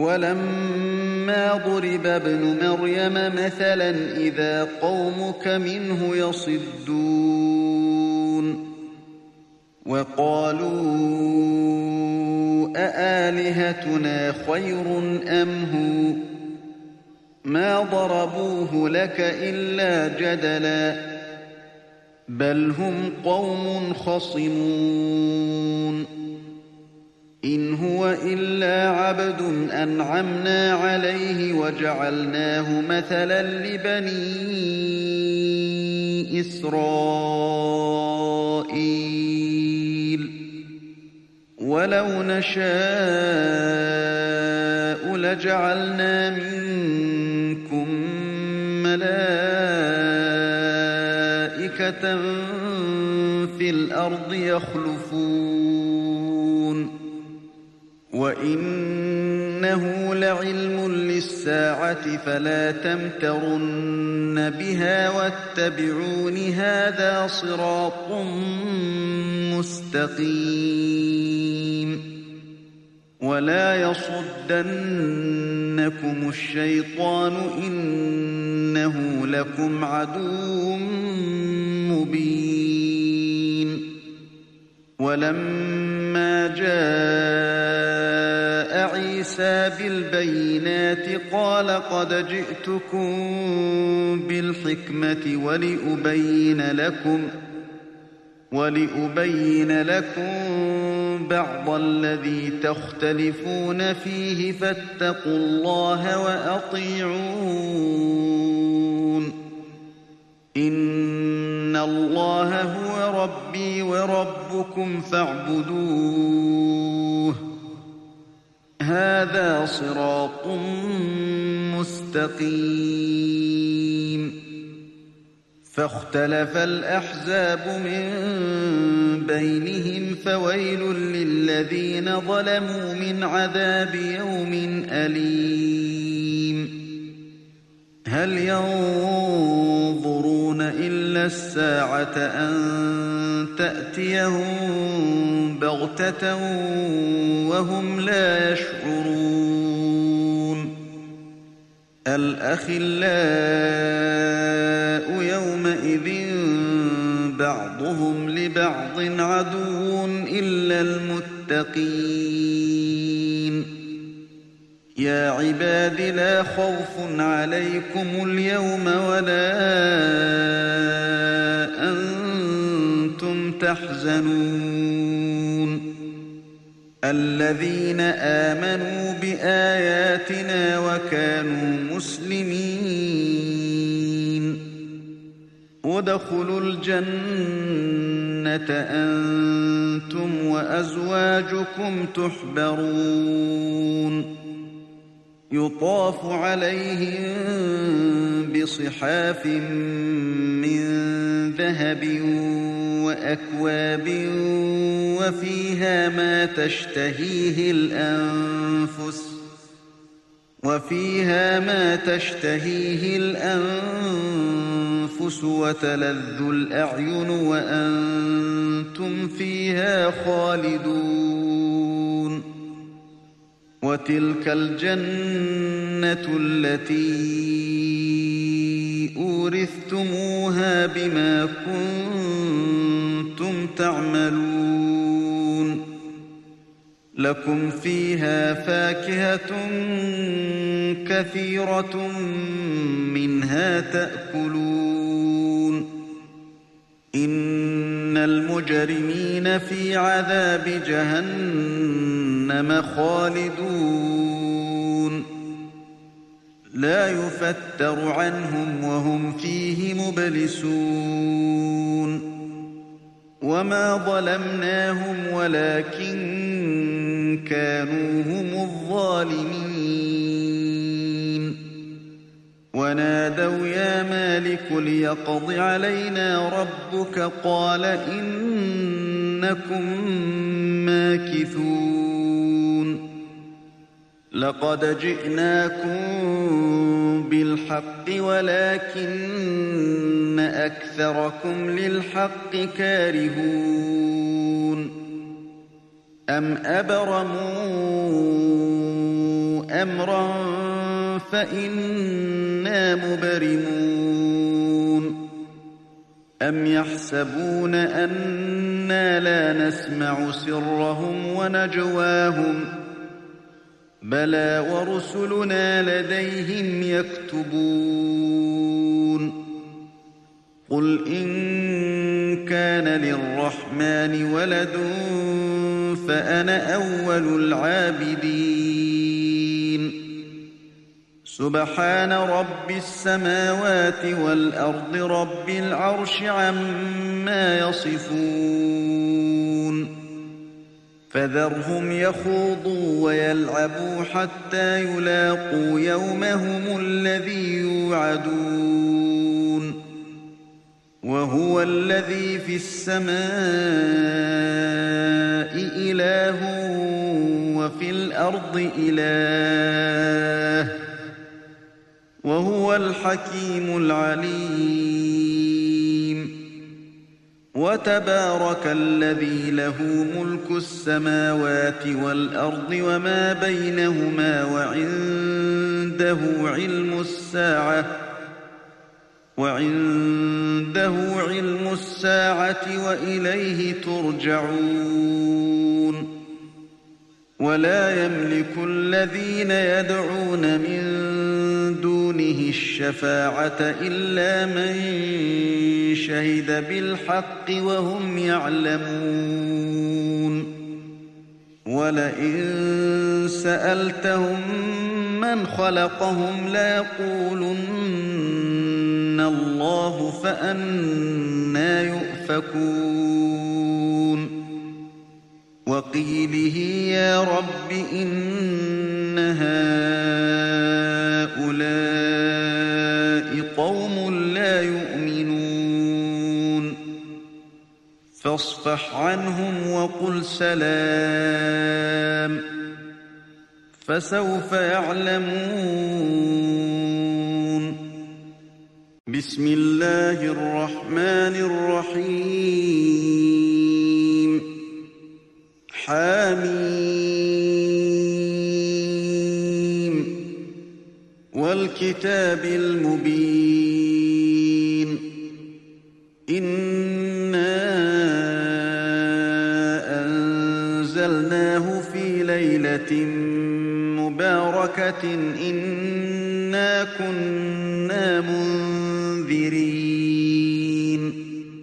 ولما ضرب ابن مريم مثلا إذا قومك منه يصدون وقالوا أآلهتنا خير أم هو ما ضربوه لك إلا جدلا بل هم قوم خصمون إن هو إلا عبد أنعمنا عليه وجعلناه مثلا لبني إسرائيل ولو نشاء لجعلنا منكم ملائكة في الأرض يخلفون وإنه لعلم للساعة فلا تمترن بها واتبعون هذا صراط مستقيم ولا يصدنكم الشيطان إنه لكم عدو مبين ولما جاء عيسى بالبينات قال قد جئتكم بالحكمة ولأبين لكم بعض الذي تختلفون فيه فاتقوا الله وأطيعون إن الله هو ربي وربكم فاعبدوه هذا صراط مستقيم فاختلف الأحزاب من بينهم فويل للذين ظلموا من عذاب يوم أليم هل ينظرون إلا الساعة أن تأتيهم بغتة وهم لا يشعرون الأخلاء يومئذ بعضهم لبعض عدو إلا المتقين يا عباد لا خوف عليكم اليوم ولا أنتم تحزنون الذين آمنوا بآياتنا وكانوا مسلمين ادخلوا الجنة أنتم وأزواجكم تحبرون يطاف عليهم بصحاف من ذهب وأكواب وفيها ما تشتهيه الأنفس وتلذ الأعين وأنتم فيها خالدون وتلك الجنة التي أورثتموها بما كنتم تعملون لكم فيها فاكهة كثيرة منها تأكلون إن المجرمين في عذاب جهنم خالدون لا يفتر عنهم وهم فيه مبلسون وما ظلمناهم ولكن كانوا هم الظالمين ونادوا يا مالك ليقض علينا ربك قال إنكم ماكثون لقد جئناكم بالحق ولكن أكثركم للحق كارهون أم أبرموا أمرا فإنا مبرمون أم يحسبون أنا لا نسمع سرهم ونجواهم بلى ورسلنا لديهم يكتبون قل إن كان للرحمن ولد فأنا أول العابدين سبحان رب السماوات والأرض رب العرش عما يصفون فذرهم يخوضوا ويلعبوا حتى يلاقوا يومهم الذي يوعدون وهو الذي في السماء إله وفي الأرض إله وهو الحكيم العليم وتبارك الذي له ملك السماوات والأرض وما بينهما وعنده علم الساعة وإليه ترجعون ولا يملك الذين يدعون من دونه الشفاعة إلا من شهد بالحق وهم يعلمون ولئن سألتهم من خلقهم ليقولن الله فأنى يؤفكون وقيله يا رب إن هؤلاء قوم لا يؤمنون فاصفح عنهم وقل سلام فسوف يعلمون بسم الله الرحمن الرحيم حميم والكتاب المبين إنا أنزلناه في ليلة مباركة إنا كنا منذرين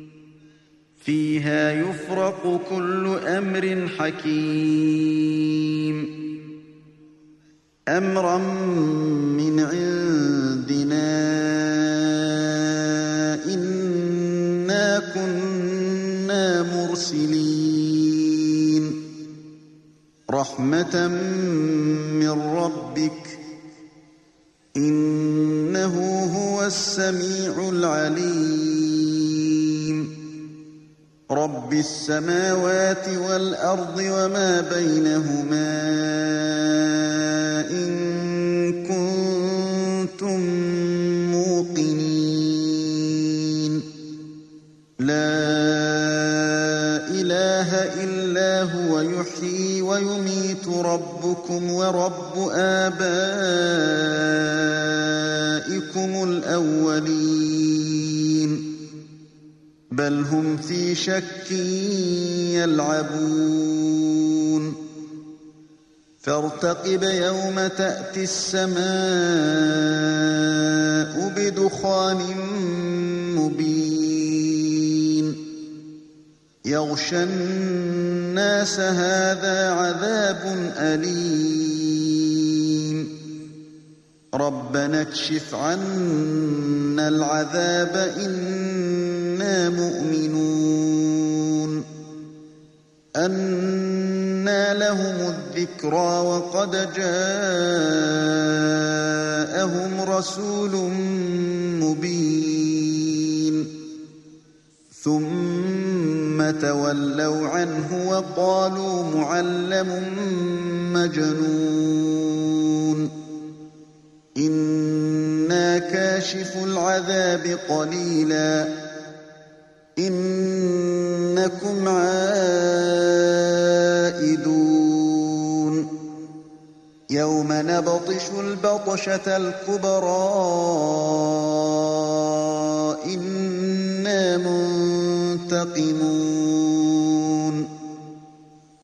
فيها يفرق كل أمر حكيم أمرا من عندنا إنا كنا مرسلين رحمة من ربك إنه هو السميع العليم رب السماوات والأرض وما بينهما إن كنتم موقنين لا إله إلا هو يحيي ويميت ربكم ورب آبائكم الأولين بل هم في شك يلعبون فارتقب يوم تأتي السماء بدخان مبين يغشى الناس هذا عذاب أليم ربنا اكشف عنا العذاب إنا مؤمنون أنى لهم الذكرى وقد جاءهم رسول مبين ثم تولوا عنه وقالوا معلم مجنون إنا كاشف العذاب قليلا إنكم عائدون يوم نبطش البطشة الكبرى إنا منتقمون